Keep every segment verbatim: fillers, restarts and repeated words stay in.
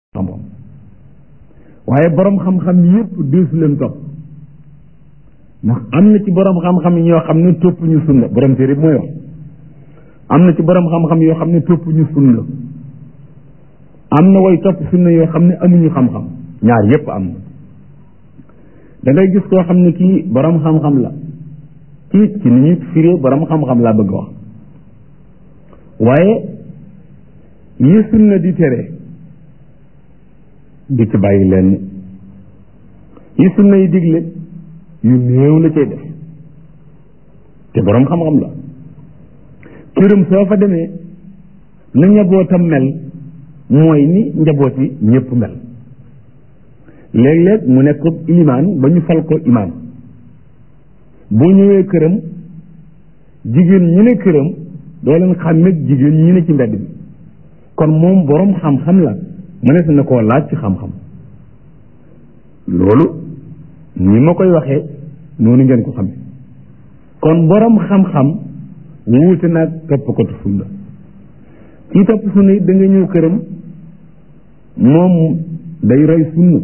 xam-xam waaye borom xam-xam yépp deesu leen topp ndax am na ci borom xam-xam yi ñoo xam ne topp ñu sunna borom téere bi mooy wax am na ci borom xam-xam yoo xam ne topp ñu sunna am na way topp sunna yoo xam ne amuñu xam-xam ñaar yépp am na da ngay gis koo xam ne kii borom xam-xam la kii ci ni ñuy firee borom xam-xam laa bëgg wax waaye yi sunna di tere di ci bàyyi leen yi sunna yi digle yu néew la cay def te borom xam-xam la këram soo fa demee na njabootam mel mooy ni njaboot yi ñëpp mel léeg-léeg mu nekk ilimaan ba ñu fal ko imaam boo ñëwee këram jigéen ñi ne këram doo leen xàmmeeg jigéen ñi ne ci mbedd bi kon moom borom xam-xam la mënees na koo laaj ci xam-xam loolu ni ma koy waxee noonu ngeen ko xamee kon borom xam-xam wuute nag toppkatu sunna kii topp sunna it da nga ñëw këram moom day roy sunna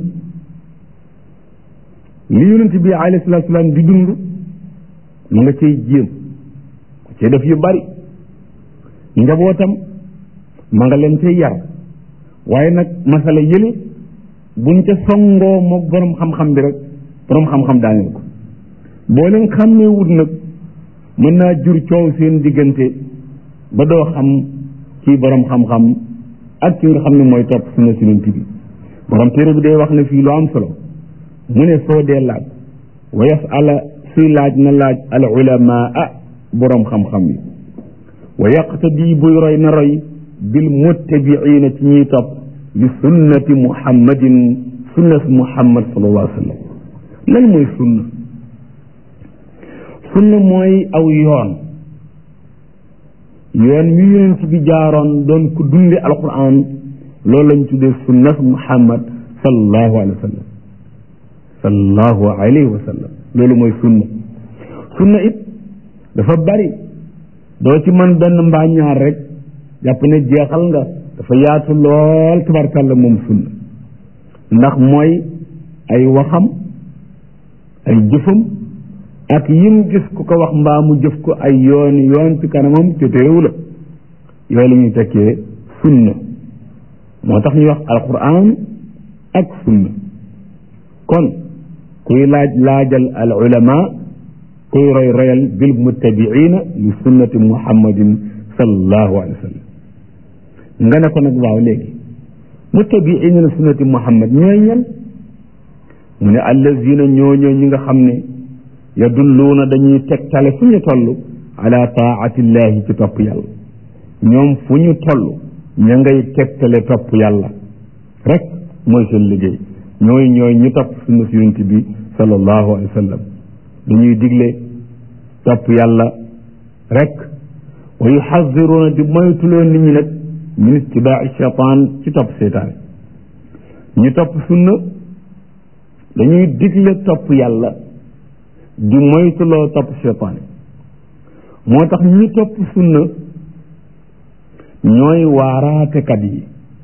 li yonent bi alayhi salaatu salaam di dund mu nga cay jéem ku cay def yu bari njabootam ma nga leen cay yar waaye nag masala yële buñ ca songoo moog borom xam-xam bi rek borom xam-xam daaneel ko boo leen xàmmee wut nag mën naa jur coow seen diggante ba doo xam ci borom xam-xam ak ci nga xam ne mooy topp sunna si yonent bi borom téere bi day wax ne fii lu am solo mu ne soo dee laaj wa yasala suy laaj na laaj al ulamaa borom xam-xam yi wa yaqtadi buy roy na roy bil muttabiina ci ñuy topp li sunnati muhammadin sunnati muhammad sallallahu alayhi wa sallam lan mooy sunna sunna mooy aw yoon yoon wi yonent bi jaaroon doon ko dunde alquran loolu lañ tuddee sunnat muhammad sallallahu alayhi wa sallam sallallahu alayhi wa sallam loolu mooy sunna sunna it dafa bari doo ci mën benn mbaa ñaar rek jàpp ne jeexal nga dafa yaatu lool tabarkàlla moom sunna ndax mooy ay waxam ay jëfam ak yim gis ku ko wax mbaa mu jëf ko ay yoon yoon ci kanamam te terewu la yooyu la ñuy tekkee sunna moo tax ñuy wax alquran ak sunna kon kuy laaj laajal al ulama kuy roy royal bil muttabiina li sunnati muhammadin sallallahu alayhi wa sallam nga ne ko nag waaw léegi muttabiina li sunnati muhammad ñooy ñan mu ne allazina ñooñoo ñi nga xam ne yadulluuna dañuy tegtale fu ñu toll ala taatillahi ci topp yàlla ñoom fu ñu toll ña ngay tegtale topp yàlla rek mooy seen liggéey ñooy ñooy ñu topp sunna si yonent bi sallallahu alayhi wa sallam dañuy digle topp yàlla rek wa yuxadiruuna di moytuloo nit ñi nag min ittibaai cheytaan ci topp seytaane ñu topp sunna dañuy digle topp yàlla di moytuloo topp seytaane moo tax ñi topp sunna ñooy waaraatekat yi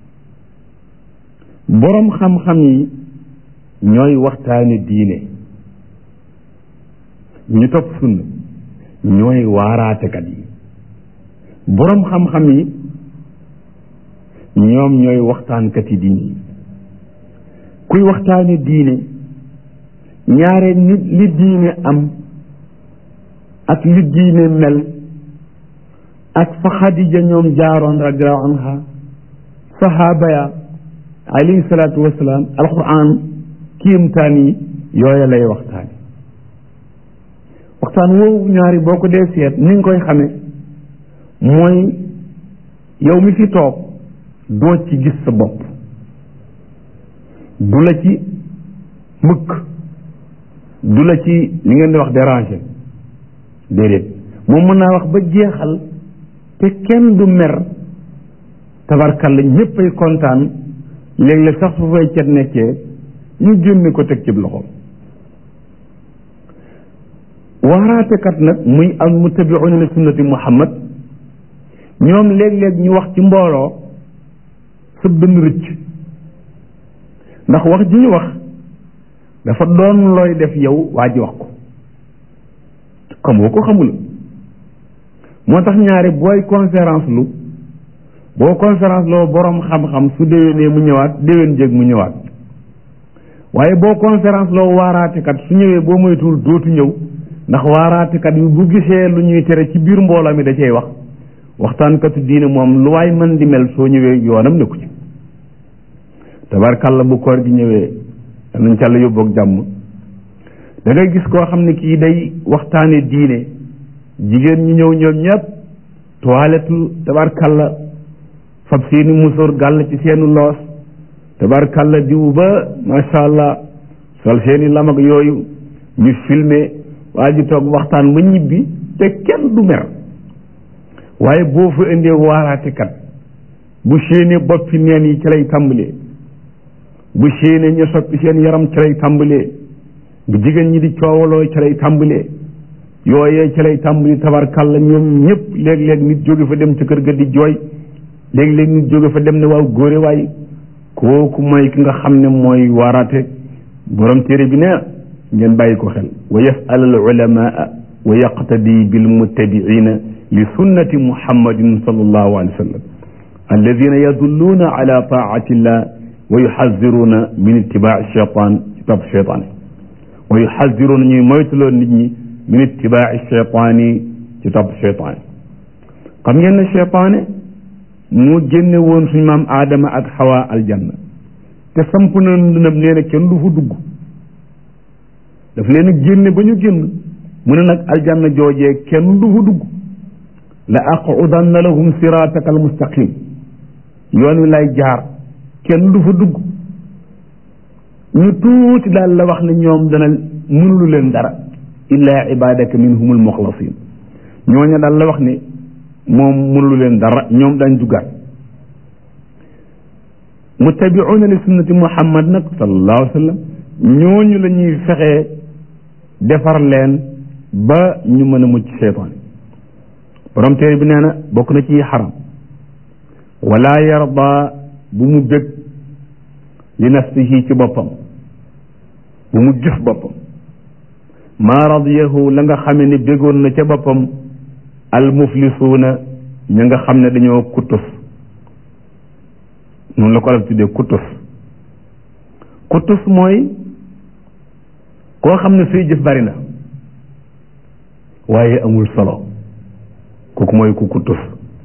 boroom xam-xam yi ñooy waxtaane diine ñu topp sunna ñooy waaraatekat yi boroom xam-xam yi ñoom ñooy waxtaankat yi diine yi kuy waxtaane diine ñaare nit li diine am ak li diine mel ak fa Xadija ñoom jaaroon radiallahu anha sahaaba ya alayhi salaatu wasalaam alquran kiimtaan yi yooya lay waxtaane waxtaan woowu ñaari boo ko dee seet ni nga koy xame mooy yow mi fi toog doo ci gis sa bopp du la ci mëkk du la ci li ngeen di wax déranger déedéet moom mën naa wax ba jeexal te kenn du mer tabarkalla ñépp ay kontaan léeg-léeg sax fu fay cet nekkee ñu génne ko teg ci loxo waaraatekat nag muy al muttabi'una li sunnati muhammad ñoom léeg-léeg ñu wax ci mbooloo sa dënn rëcc ndax wax ji ñu wax dafa doon looy def yow waa ji wax ko xamoo ko xamul moo tax ñaari booy conférence lu boo conférence loo boroom xam-xam su déwénee mu ñëwaat déwén jéeg mu ñëwaat waaye boo conférence loo waaraatekat su ñëwee boo moytuwul dootu ñëw ndax waaraatekat yi bu gisee lu ñuy tere ci biir mbooloo mi da cay wax waxtaankatu diine moom lu waay mën di mel soo ñëwee yoonam nekku ci tabarkàlla bu koor gi ñëwee nañ ca la yóbboog jàmm da ngay gis koo xam ne kii day waxtaane diine jigéen ñi ñëw ñoom ñëpp toilette tabarkàlla fab seeni musóor gàll ci seenu loos tabarkàlla diw ba masha allah sol seeni lamag yooyu ñu filmé waa ji toog waxtaan ba ñibbi te kenn du mer waaye boo fa indee waaraatekat bu séenee boppi neen yi ci lay tàmbalee bu séenee ñu soppi seen yaram ci lay tàmbalee bu jigéen ñi di coowaloo ci lay tàmbalee yooyee ci lay tàmbali tabarkàlla ñoom ñëpp léeg-léeg nit jóge fa dem ci kër ga di jooy léeg-léeg nit jóge fa dem ne waaw góore waay kooku mooy ki nga xam ne mooy waaraate borom téere bi ne ngeen bàyyi ko xel wa yasal al ulamaa wa yaqtadi bil muttabiina li sunnati muhammadin sallallahu alayhi wa sallam alladina yadulluuna ala taati illah wa yuxaziruuna min itibaa cheytaan ci topp cheytaan wa yuxaziruuna ñuy moytuloo nit ñi min itibaa cheytaani ci topp cheytaan xam ngeen ne cheytaane moo génne woon suñu maam aadama ak xawa aljanna te samp na ndënam nee na kenn du fa dugg daf leen a génne ba ñu génn mu ne nag aljanna joojee kenn du fa dugg la aqudanna lahum sirataka almustaqim yoon wi lay jaar kenn du fa dugg ñu tuuti daal la wax ne ñoom dana mënulu leen dara illa ibadaka minhum almuxlasin ñooña daal la wax ne moom mënulu leen dara ñoom dañ duggaat muttabi'una li sunnati muhammad nag sallallahu alayhi wa sallam ñooñu la ñuy fexee defar leen ba ñu mën a mucc seytaan borom téere bi nee na bokk na ci xaram wala yarda bu mu bég li nafsihi ci boppam bu mu gis boppam maa radiyahu la nga xame ne bégoon na ca boppam al muflisuuna ña nga xam ne dañoo kuttus noonu la ko alal tuddee kuttus kuttus mooy koo xam ne say jëf bari na waaye amul solo kooku mooy ku kuttus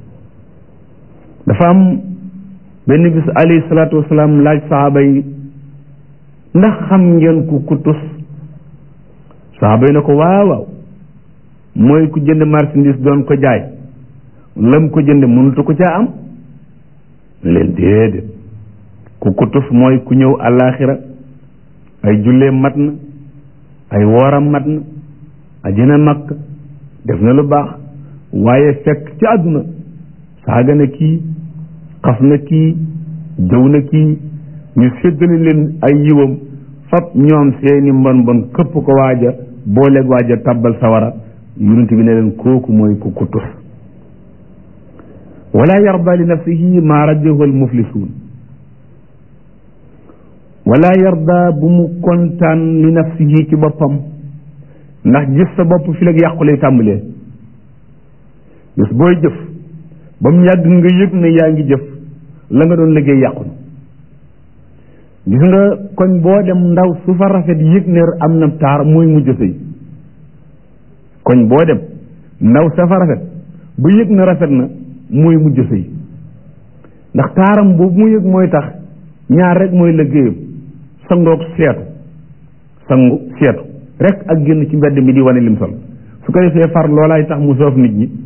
dafa am benn bis alayhi salaatu wasalaam laaj saxaaba yi ndax xam ngeen ku kuttus saxaaba yi na ko waaw waaw mooy ku jënd marchandise doon ko jaay lam ko jënd mënutu ko caa am leen déedéet ku kuttus mooy ku ñëw àllaaxira ay julleem mat na ay wooram mat na ajina makk def na lu baax waaye fekk ci àdduna saaga na kii xas na kii jëw na kii ñu séddale leen ay yiwam fab ñoom seeni mbon mbon këpp ko waaja booleeg waaja tàbbal sawara yonent bi ne leen kooku mooy ku kuttus wala yarda li nafsihi maa radiyahu al muflisuun wala yarda bu mu kontaan li nafsihi ci boppam ndax gis sa bopp fi lag yàqu lay tàmbalee gis booy jëf ba mu yàgg nga yëg ne yaa ngi jëf la nga doon liggéey yàqu gis nga koñ boo dem ndaw su fa rafet yëg ne am na taar mooy mujj sëy koñ boo dem ndaw sa fa rafet bu yëg na rafet na mooy mujj sëy ndax taaram boobu mu yëg mooy tax ñaar rek mooy liggéeyam sangoog seetu sangu seetu rek ak génn ci mbedd mi di wane lim sol su ko defee far loolaay tax mu soof nit ñi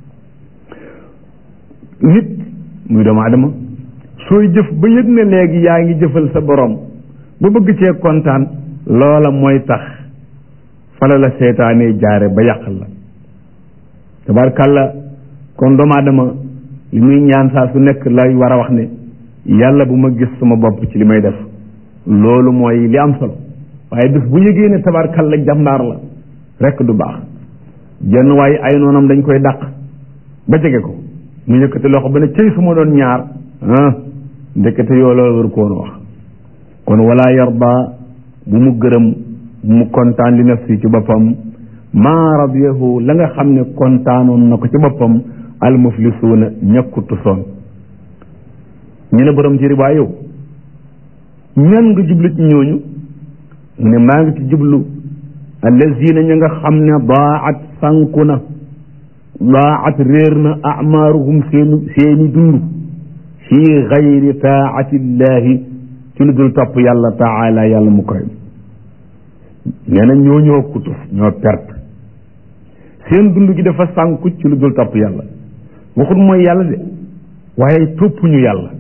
nit muy doomu adama sooy jëf ba yëg ne léegi yaa ngi jëfal sa borom ba bëgg cee kontaan loola mooy tax fala la seetaanee jaare ba yàqal la tabarkàlla kon doomu adama li muy ñaan saa su nekk lay war a wax ne yàlla bu ma gis sama bopp ci li may def loolu mooy li am solo waaye bis bu yëgee ne tabarkàlla jàmbaar la rekk du baax jenn waaye ay noonam dañ koy dàq ba jege ko mu yëkkati loxo ba ne cëy su ma doon ñaar ah ndekete yoo loolu war ko woon wax kon wala yarda bu mu gërëm bu mu kontaan li nafsi ci boppam maa radiyahu la nga xam ne kontaanoon na ko ci boppam al muflisuuna ñakkutu soon ñu ne borom ci riba yow ñan nga jublu ci ñooñu mu ne maa ngi ci jublu allazina ña nga xam ne daat sànku na daat réer na amaaruhum seeni seeni dund fi gayri taatillahi ci lu dul topp yàlla taala yàlla mu koy nee na ñoo ñoo kutus ñoo perte seen dund gi dafa sànku ci lu dul topp yàlla waxut mooy yàlla de waaye topp ñu yàlla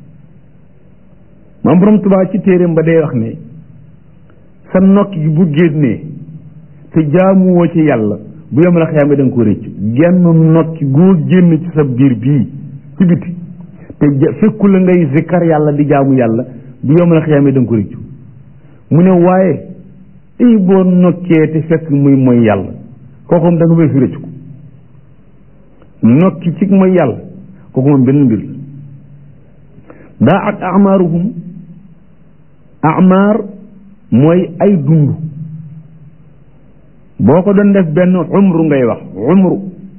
maam borom Tuubaa ci téeréem ba day wax ne sa nokk gi bu génnee te jaamuwoo ci yàlla bu yom la xayaame da nga ko rëcc genn nokki goo génn ci sa biir bii ci biti te fekku la ngay zikkar yàlla di jaamu yàlla bu yom la xayaame da nga ko rëcc mu ne waaye ay boo nokkee te fekk muy mooy yàlla kooku moom da nga weesu rëcc ko nokki ci mooy yàlla kooku moom benn mbir la daa at amaaruhum amaar mooy ay dund boo ko doon def benn umru ngay wax umru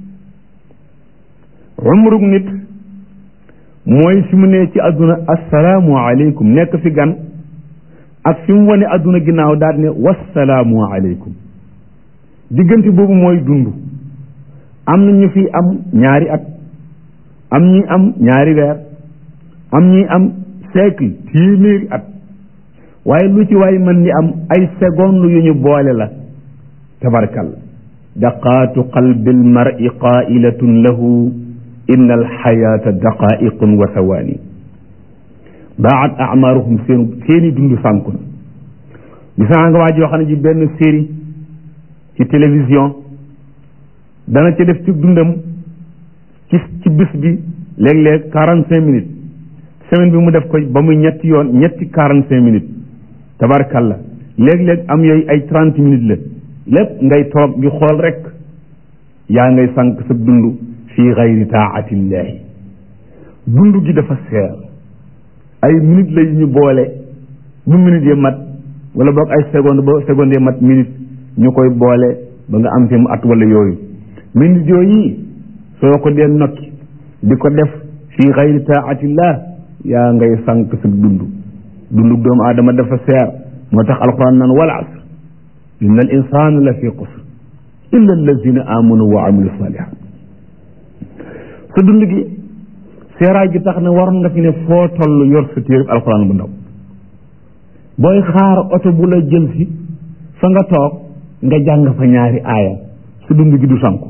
umru nit mooy fi mu ne ci àdduna assalaamu aleykum nekk fi gan ak fi mu wane àdduna ginnaaw daal ne wassalaamu aleykum diggante boobu mooy dund am na ñu fi am ñaari at am ñi am ñaari weer am ñi am siècle téeméeri at waaye lu ci waay mën ni am ay seconde yu ñu boole la tabarkal daqaatu qalbi almar'i qailatun lahu inna alxayaata daqaiqun wa sawaani daat amaaruhum seen seeni dund sànku na gisaa nga waa joo xam ne ji benn série ci télévision dana ca def ci dundam ci ci bis bi léeg-léeg quarante cinq minutes semaine bi mu def ko ba muy ñetti yoon ñetti quarante cinq minutes tabarkalla léeg-léeg am yooyu ay trente minutes la lépp ngay toog di xool rek yaa ngay sànq sa dund fii gayri taatillahi dund gi dafa seer ay minutes la yu ñu boole bu minutes yi mat wala boog ay seconde ba seconde yi mat minute ñu koy boole ba nga am fi mu at wala yooyu minutes yooyu soo ko dee nokki di ko def fii gayri taatillah yaa ngay sànq sa dund dundu doomu aadama dafa seer moo tax alquran naan wal asr inna al insana la fi qusr illa allazina amanu wa amilu salihat sa dund gi seeraay gi tax na waroon nga fi ne foo toll yor sa téere alquran bu ndaw booy xaar oto bu la jël si fa nga toog nga jàng fa ñaari aaya sa dund gi du sànku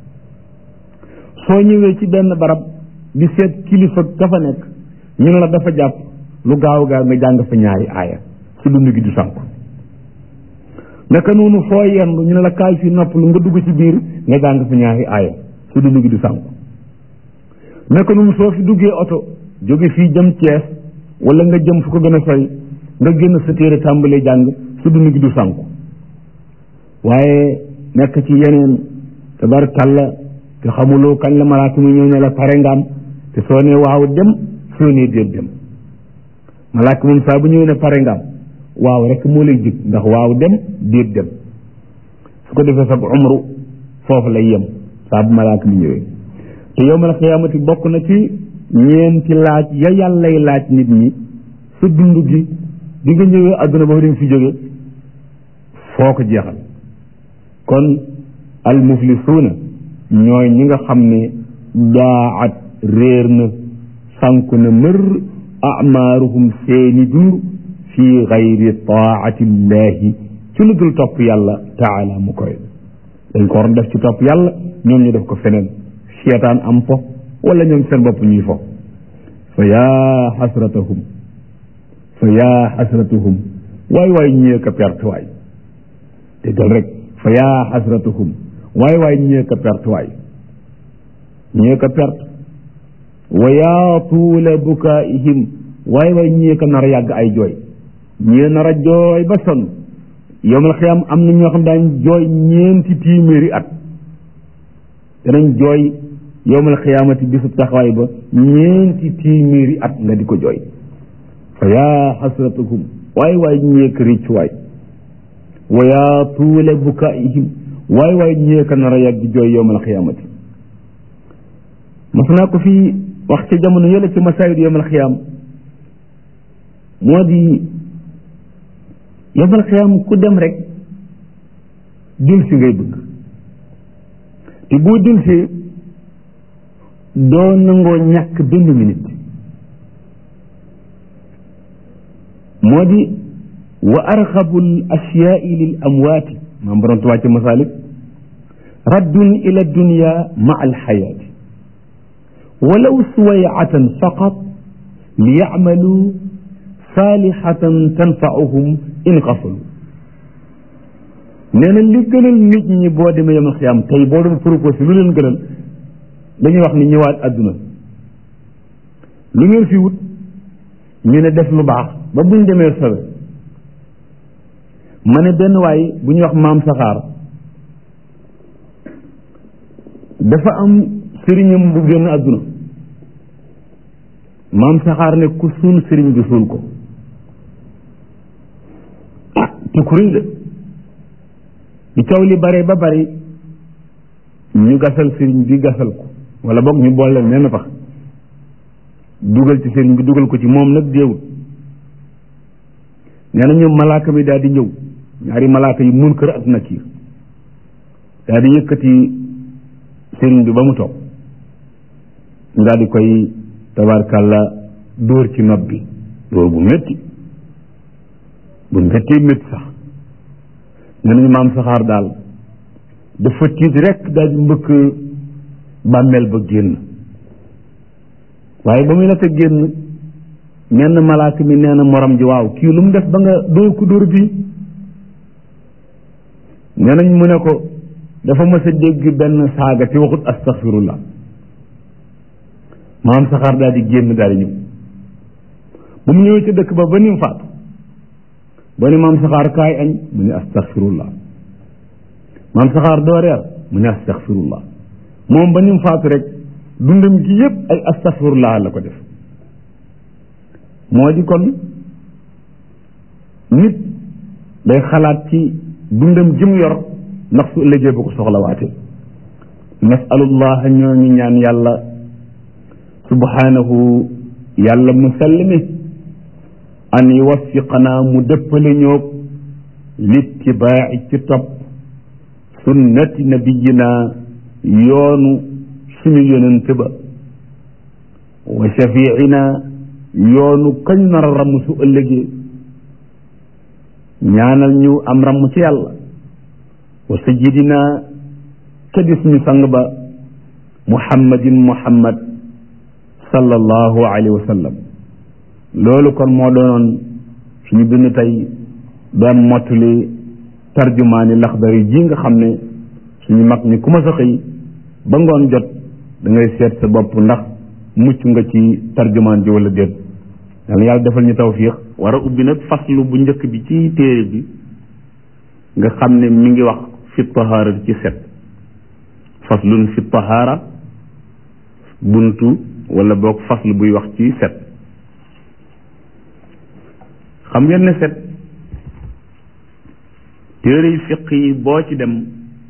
soo ñëwee ci benn barab di seet kilifa ka fa nekk ñu ne la dafa jàpp lu gaaw gaaw nga jàng fa ñaari aaya su dund gi du sànku naka noonu foo yendu ñu ne la kaay fi noppalu nga dugg ci biir nga jàng fa ñaari aaya su dund gi du sànku naka noonu soo fi duggee oto jóge fii jëm Cees wala nga jëm fu ko gën a sori nga génn sa téere tàmbalee jàng su dund gi du sànku waaye nekk ci yeneen tabarkalla te xamuloo kañ la malaaka mi ñëw ne la pare nga am te soo nee waaw dem soo nee déet dem malaaka moom saa bu ñëwee ne pare nga am waaw rek moo lay jig ndax waaw dem déet dem su ko defee sag umru foofu lay yem saa bu malaaka mi ñëwee te yawmal qiyaamati bokk na ci ñeenti laaj ya yàllay laaj nit ñi sa dund gi di nga ñëwee àdduna ba dem fi jóge foo ko jeexal kon al muflisuuna ñooy ñi nga xam ne daat réer na sànku na mër amaaruhum seeni dund fi gayri taatillahi ci lu dul topp yàlla taala mu koy dañ ko waroon def ci topp yàlla ñoom ñu def ko feneen seetaan am fo wala ñoom seen bopp ñuy fo fa yaa xasratahum fa yaa xasratahum waay waay ñee ka perte waay déggal rek fa yaa xasratahum waay waay ñee ka perte waay ñee ka perte wa yaa tuula bukaa'ihim waay waay ñee ka nar a yàgg ay jooy ñee nar a jooy ba sonn yawmal xiyaam am na ñoo xam daañ jooy ñeenti téeméeri at danañ jooy yawmal xiyaamati bisub taxawaay ba ñeenti téeméeri at nga di ko jooy fa yaa xasratahum waay waay ñeek ricc waay wa yaa tuule bukaihim waay waay ñeeka nar a yàgg jooy yowmal xiyaamati mas naa ko fii wax ca jamono yële ci masaayid yowmal xiyaam moo di yowmal xiyaam ku dem rek dil si ngay bëgg te boo dil si doo nangoo ñàkk benn minute moo di wa arxabu l ashyaai lil amwaati maam borom tuwaa ci masaalik raddun ila dunya ma alxayaati walaw suwayatan faqat li yacmalu saalihatan tanfauhum in qafalu nee na li gënal nit ñi boo demee yomal xiyaam tey boo doon proposé lu leen gënal dañuy wax ni ñëwaat àdduna lu ngeen fi wut ñu ne def lu baax ba buñ demee sowe ma ne benn waay bu ñuy wax maam saxaar dafa am sëriñam bu génn àdduna maam saxaar ne ku suul sëriñ bi suul ko ah te ku rëy la bi coow li bare ba bari ñu gasal sëriñ bi gasal ko wala boog ñu boole leen pax dugal ci sëriñ bi dugal ko ci moom nag déewut nee na ñoom malaaka mi daal di ñëw ñaari malaaka yi munkar ak nakiir daal di yëkkati sëriñ bi ba mu toog ñu daal di koy tabarkàlla dóor ci nopp bi dóor bu métti bu métti métti sax nee nañu maam saxaar daal dafa tiit rek daal di mbëkk bàmmeel ba génn waaye ba muy nata génn menn malaaka mi nee na morom ji waaw kii lu mu def ba nga dóor ko dóor bii nee nañ mu ne ko dafa mës a dégg benn saaga te waxut astaxfirullah maam saxaar daal di génn daal di ñëw ba mu ñëwee ci dëkk ba ba ni mu faatu ba ni maam saxaar kaay añ mu ne astaxfirullah maam saxaar doo reer mu ne astaxfirullah moom ba ni mu faatu rek dundam gi yépp ay astaxfirullah la ko def moo di kon nit day xalaat ci dundam jëm yor ndax su ëllëgee bu ko soxlawaatee nasalullah ñoo ngi ñaan yàlla subhanahu yàlla mu sell mi an yuwaffiqanaa mu dëppale ñoog littibaaci ci topp sunnati nabiyina yoonu suñu yonent ba wa shafiicina yoonu kañ nar a ramm su ëllëgee ñaanal ñu am ramm ci yàlla wa sayyidina ka di suñu sang ba muhammadin muhammad sallallahu alayhi wa sallam loolu kon moo doonoon suñu bind tey doon mottali tarjumaani laxdari ji nga xam ne suñu mag ñi ku ma sa xëy ba ngoon jot da ngay seet sa bopp ndax mucc nga ci tarjumaan ji wala déet yàlla yàlla defal ñu tawfiix war a ubbi nag faslu bu njëkk bi ci téere bi nga xam ne mi ngi wax fi tahaara ci set faslun fi tahaara buntu wala boog faslu buy wax ci set xam ngeen ne set téere yi fiq yi boo ci dem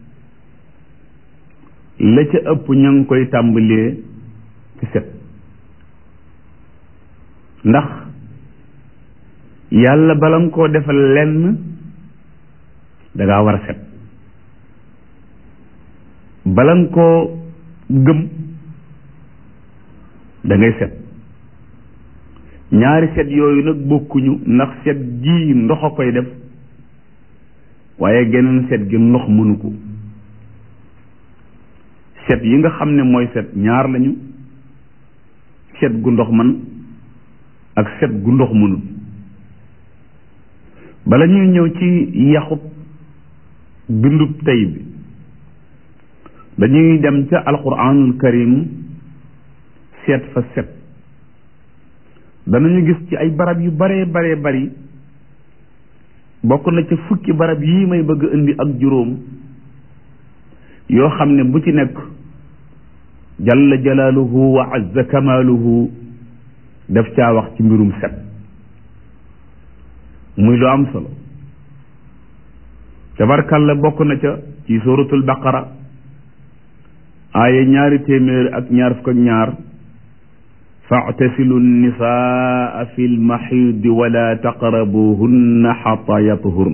la ca ëpp ña ngi koy tàmbalee ci set ndax yàlla bala nga koo defal lenn dangaa war a set bala nga koo gëm da ngay set ñaari set yooyu nag bokkuñu ndax set gii ndox a koy def waaye geneen set gi ndox mënu ko set yi nga xam ne mooy set ñaar lañu set gu ndox man ak set gu ndox mënul bala ñuy ñëw ci yaxub bindub tey bi dañuy dem ca alquranul karim seet fa set danañu gis ci ay barab yu bare bare bari bokk na ca fukki barab yii may bëgg indi ak juróom yoo xam ne bu ci nekk jalla jalaaluhu wa azza kamaaluhu daf caa wax ci mbirum set muy lu am solo tabarkalla bokk na ca ci suratul baqara aaya ñaari téeméer ak ñaar fukk ak ñaar fa'tasilu nisaa fi lmaxiidi wala taqrabuhunna xata yatuhurn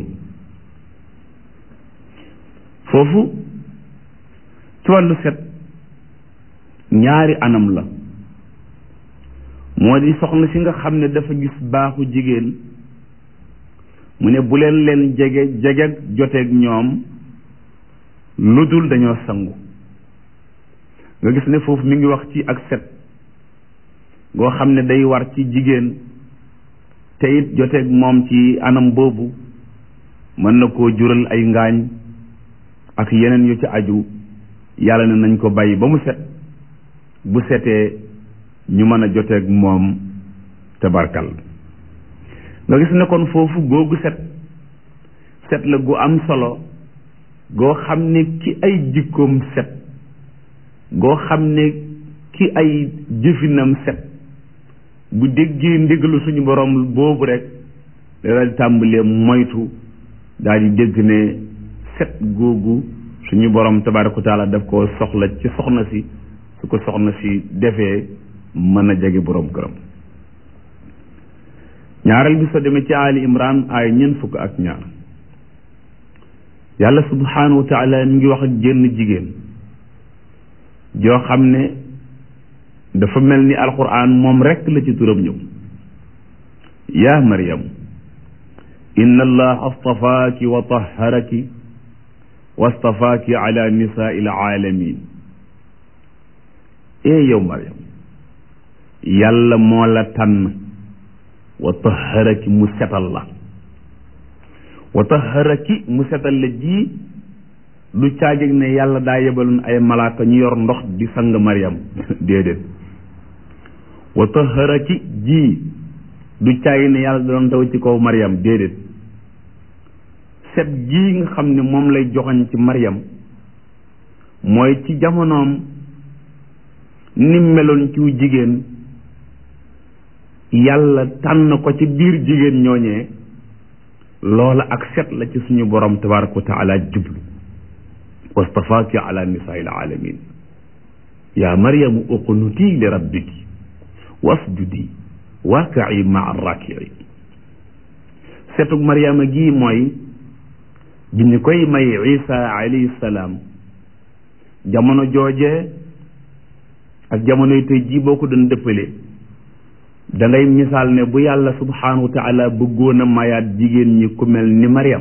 foofu ci wàllu set ñaari anam la moo di soxna si nga xam ne dafa gis baaxu jigéen mu ne bu leen leen jege jege joteeg ñoom lu dul dañoo sangu nga gis ne foofu mi ngi wax ci ak set goo xam ne day war ci jigéen te it joteeg moom ci anam boobu mën na koo jural ay ngaañ ak yeneen yu ci aju yàlla ne nañ ko bàyyi ba mu set bu setee ñu mën a joteeg moom tabarkal nga gis ne kon foofu googu set set la gu am solo goo xam ne ki ay jikkoom set goo xam ne ki ay jëfinam set bu déggee ndigalu suñu borom boobu rek daal di tàmbalee moytu daal di dégg ne set googu suñu borom tabaaraka wa taala daf koo soxla ci soxna si su ko soxna si defee mën a jege borom këram ñaareel bi soo demee ci Ali Imran ay ñeent fukk ak ñaar yàlla subhanahu wa taala mi ngi wax ak jenn jigéen joo xam ne dafa mel ni alquran moom rekk la ci turam ñëw yaa Maryam inna allaha astafaaki wa tahharaki wa astafaaki ala nisaai alaalamin ee yow Maryam yàlla moo la tànn wa tahharaki mu setal la wa tahharaki mu setal la ji du caagig ne yàlla daa yebaloon ay malaaka ñu yor ndox di sang Maryam déedéet wa tahharaki ji du caagig ne yàlla da doon taw ci kaw Maryam déedéet set gii nga xam ne moom lay joxoñ ci Maryam mooy ci jamonoom ni meloon ci jigéen yàlla tànn ko ci biir jigéen ñooñee loola ak set la ci suñu borom tabaraka wa taala jublu wastafaaki ala nisaai alaalamin yaa maryamu uqnuti li rabbiki wasjudi waaqii maa arrakiin setug Maryama gii mooy bi ñu koy may Isa alayhi salaam jamono jooje ak jamonoy tey jii boo ko doon dëppale da ngay misaal ne bu yàlla subhanahu wa taala bëggoon a mayaat jigéen ñi ku mel ni Maryam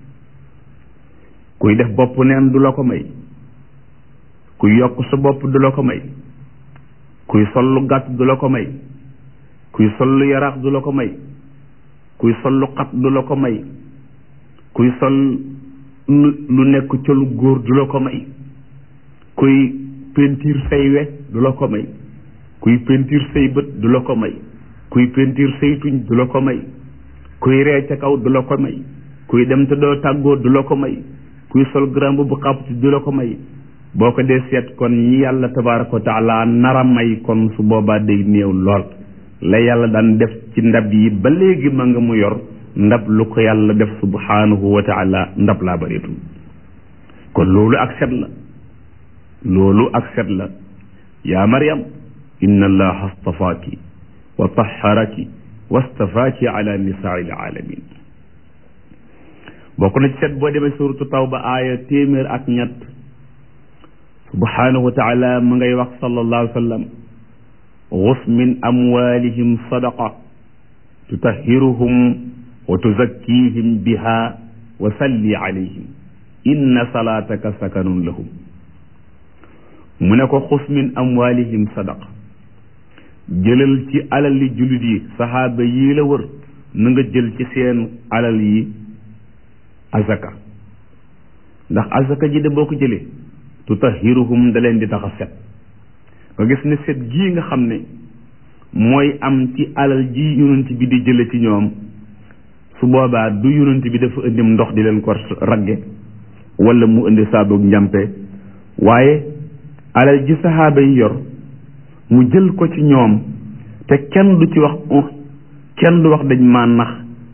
kuy def bopp neen du la ko may kuy yokk sa bopp du la ko may kuy sol lu gàtt du la ko may kuy sol lu yaraax du la ko may kuy sol lu xat du la ko may kuy sol lu lu nekk ca lu góor du la ko may kuy pentiir say we du la ko may kuy pentiir say bët du la ko may kuy pentiir say tuñ du la ko may kuy ree ca kaw du la ko may kuy dem te doo tàggoo du la ko may kuy sol grand bu xàppati du la ko may boo ko dee seet kon ñi yàlla tabaaraka wa taala nara may kon su boobaa day néew lool la yàlla daan def ci ndab yi ba léegi ma nga mu yor ndab lu ko yàlla def subhanahu wa taala ndab laa bareetul kon loolu ak set la loolu ak set la yaa Maryam inna allaha astafaaki wa tahharaki wastafaaki ala nisaai alaalamin bokk na ci set boo demee suratu tawba aaya téeméer ak ñett subhanahu wa taala mu ngay wax sallallahu alayhi wa sallam xus min amwalihim sadaqa tutahhiruhum wa tuzakkihim biha wa salli alayhim inna salataka sakanun lahum mu ne ko xus min amwalihim sadaqa jëlal ci alal yi jullit yi saxaaba yii la wër na nga jël ci seen alal yi azaka ndax azaka ji de boo ko jëlee tutahhiruhum da leen di tax a set nga gis ne set gii nga xam ne mooy am ci alal ji yonent bi di jële ci ñoom su boobaa du yonent bi dafa indim ndox di leen ko ragge wala mu indi saaboog njàmpe waaye alal ji saxaaba yi yor mu jël ko ci ñoom te kenn du ci wax kenn du wax dañ maa nax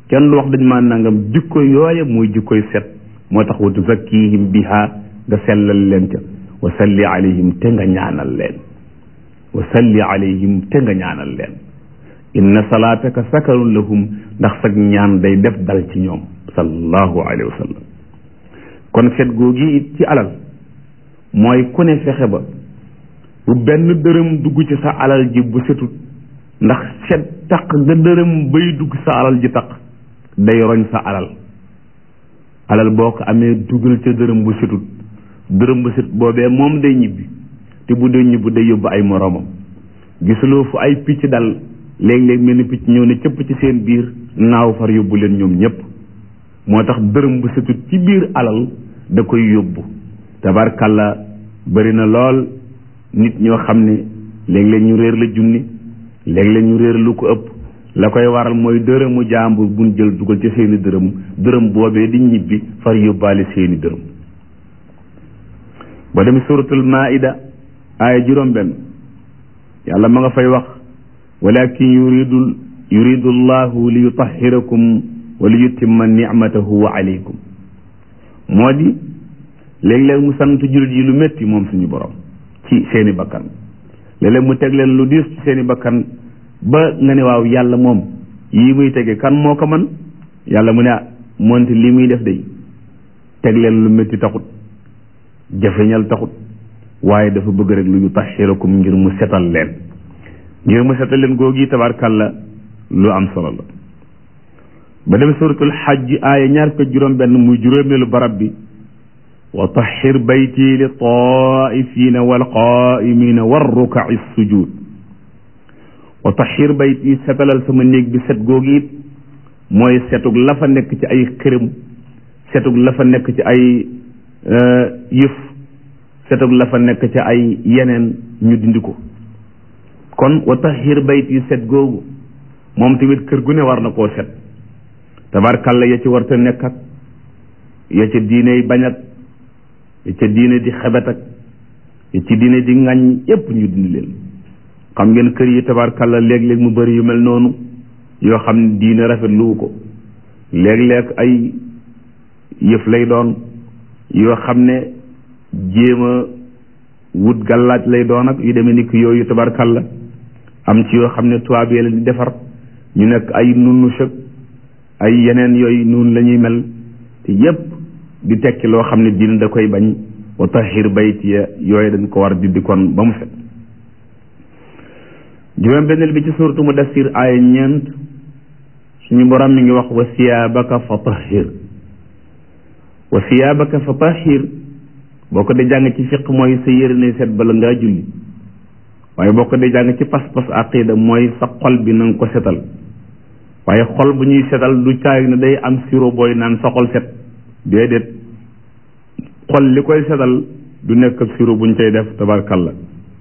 kenn du wax dañ maa nangam jikko yooya muy jikkoy set moo tax wa tuzakkihim biha nga sellal leen ca wa salli alayhim te nga ñaanal leen wa salli alayhim te nga ñaanal leen inna salaataka sakarun lahum ndax sag ñaan day def dal ci ñoom sallallahu alayhi wa sallam kon set googi it ci alal mooy ku ne fexe ba bu benn dërëm dugg ci sa alal ji bu setut ndax set taq nga dërëm bay dugg sa alal ji taq day roñ sa alal alal boo ko amee dugal ca dërëm bu setut dërëm bu set boobee moom day ñibbi te bu dee ñibbi day yóbbu ay moroomam gisuloo fu ay picc dal léeg-léeg mel ni picc ñëw ne cëpp ci seen biir naaw far yóbbu leen ñoom ñëpp moo tax dërëm bu setut ci biir alal da koy yóbbu tabarkalla bari na lool nit ñoo xam ne léeg-léeg ñu réer la junni léeg-léeg ñu réer lu ko ëpp la koy waral mooy dërëmu jàmbur buñ jël dugal ci seeni dërëm dërëm boobee di ñibbi far yóbbaale seeni dërëm ba dem suratul maida aaya juróom benn yàlla ma nga fay wax walakin yuridu yuridu llahu li yutahhirakum wa li yutimma nicmatahu alaykum moo di léeg-léeg mu sant jullit yi lu métti moom suñu borom ci seeni bakkan léeg-léeg mu teg leen lu diis ci seeni bakkan ba nga ne waaw yàlla moom yii muy tege kan moo ko man yàlla mu ne ah moonte lii muy def day teg leen lu métti taxut jafeñal taxut waaye dafa bëgg rek lu yutahhirakum ngir mu setal leen ngir mu setal leen googi tabarkàlla lu am solo la ba dem suratul xajj aaya ñaar ko juróom benn muy juróomeelu barab bi wa tahhir bayti li taifina wal qaimina war rukai sujud wa tahhir bayti setalal sama néeg bi set googi it mooy setug la fa nekk ci ay xërëm setug la fa nekk ci ay yëf setug la fa nekk ci ay yeneen ñu dindi ko kon wa tahhir bayti set googu moom tamit kër gu ne war na koo set tabarkalla ya ci warta nekk ak ya ca diine bañ ak ya ca diine di xebet ak ya ci diine di ŋañ yépp ñu dindi leen xam ngeen kër yi tabarkalla léeg-léeg mu bëri yu mel noonu yoo xam ne diine rafetlu ko léeg-léeg ay yëf lay doon yoo xam ne jéem a wut gàllaaj lay doon ak yu demee ni ki yooyu tabarkalla am ci yoo xam ne tubaab yi la di defar ñu nekk ay nunnu sëg ay yeneen yooyu noonu la ñuy mel te yépp di tekki loo xam ne diine da koy bañ wa tahhir baytiya yooyu dañ ko war di di kon ba mu set juróom benneel bi ci suuratu Mudassir aaya ñeent suñu borom mi ngi wax wa siyaabaka fa tahhir wa siyaabaka fa tahhir boo ko dee jàng ci fiq mooy sa yére ne set bala ngaa julli waaye boo ko dee jàng ci pas-pas aqida mooy sa xol bi na nga ko setal waaye xol bu ñuy setal du caay ne day am siro booy naan sa xol set déedéet xol li koy setal du nekk siro buñ koy def tabarkalla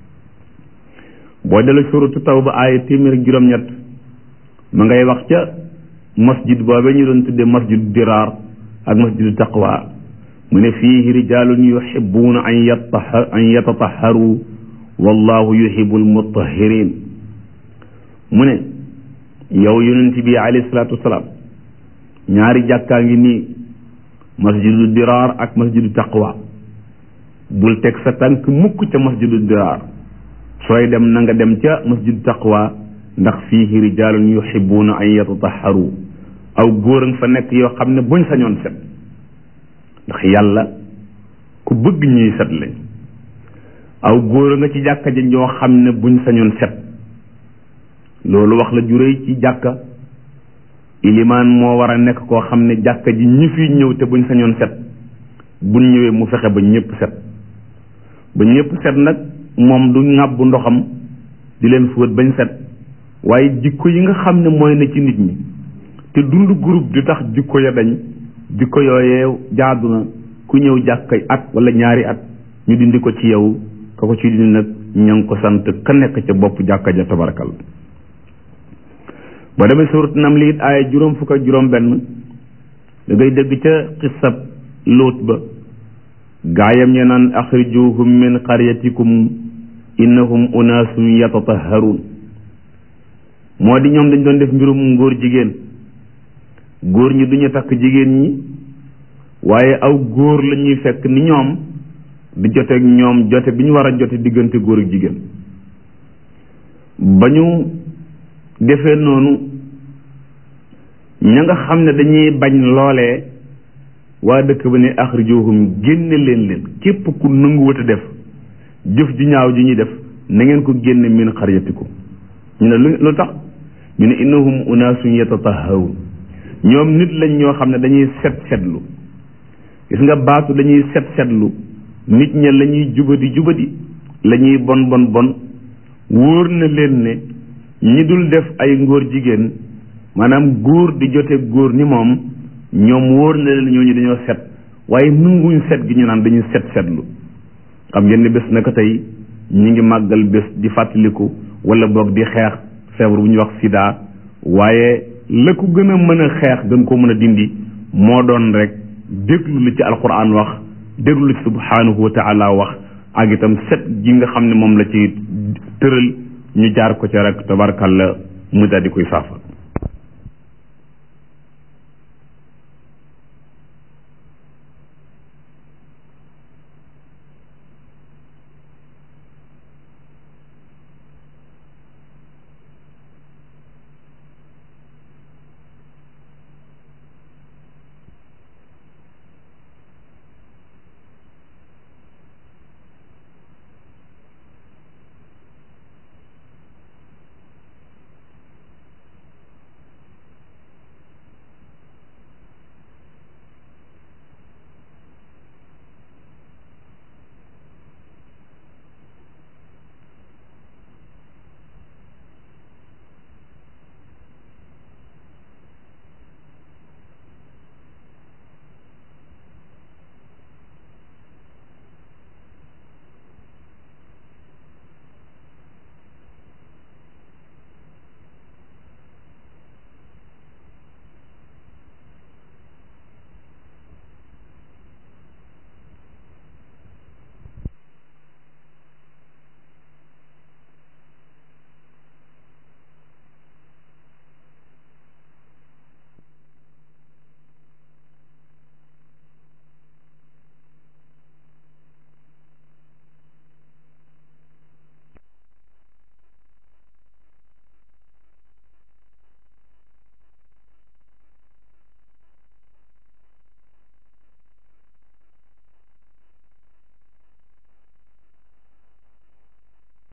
boo delu suratu tawba aaya téeméer ak juróom-ñett ma ngay wax ca masjid boobee ñu doon tuddee masjidu diraar ak masjidu taqwa mu ne fiihi rijaalun yuhibbuuna an yataha an yatatahharu wallahu yuhibbul mutahhirin mu ne yow yonent bi alayhi salaatu wasalaam ñaari jàkkaa ngi nii masjidu diraar ak masjidu taqwa bul teg sa tànk mukk ca masjidu diraar sooy dem na nga dem ca masjidu taqwa ndax fiihi rijaalun yuhibbuuna an yatatahharu aw góor nga fa nekk yoo xam ne buñ sañoon set ndax yàlla ku bëgg ñuy set lañ aw góor nga ci jàkka ja ñoo xam ne buñ sañoon set loolu wax la ju rëy ci jàkka ilimaan moo war a nekk koo xam ne jàkka ji ñi fi ñëw te buñ sañoon set buñ ñëwee mu fexe ba ñëpp set ba ñëpp set nag moom du ŋàbbu ndoxam di leen fóot bañ set waaye jikko yi nga xam ne mooy na ci nit ñi te dund groupe di tax jikko ya dañ jikko yooyee jaadu na ku ñëw jàkkay at wala ñaari at ñu dindi ko ci yow ka ko ci dindi nag ña ngi ko sant ka nekk ca bopp jàkka ja tabarakal boo demee surat Naml it aaya juróom fukk ak juróom benn da ngay dégg ca xissab Luut ba gaayam ñe naan axrijuhum min qaryatikum innahum unaasun yatatahharuun moo di ñoom dañ doon def mbirum ngóor jigéen góor ñi duñu takk jigéen ñi waaye aw góor la ñuy fekk ni ñoom di joteeg ñoom jote bi ñu war a jote diggante góor ak jigéen ba ñu defee noonu ña nga xam ne dañuy bañ loolee waa dëkk ba ne axrijuhum génne leen leen képp ku nanguwut a def jëf ju ñaaw ji ñuy def na ngeen ko génne min xaryatikum ñu ne lu lu tax ñu ne innahum unaasun yatatahharun ñoom nit lañ ñoo xam ne dañuy set setlu gis nga baatu dañuy set setlu nit ña la ñuy jubadi jubadi la ñuy bon bon bon wóor na leen ne ñi dul def ay ngóor jigéen maanaam góor di jote góor ni moom ñoom wóor na leen ñooñu dañoo set waaye nunguñ set gi ñu naan dañuy set setlu xam ngeen ne bés naka tey ñi ngi màggal bés di fàttaliku wala boog di xeex feebar bu ñuy wax sida waaye la ko gën a mën a xeex gën ko mën a dindi moo doon rek déglu lu ci alquran wax déglu lu ci subhanahu wa taala wax ak itam set gi nga xam ne moom la ci tëral ñu jaar ko ca rek tabarkalla mu daal di koy saafara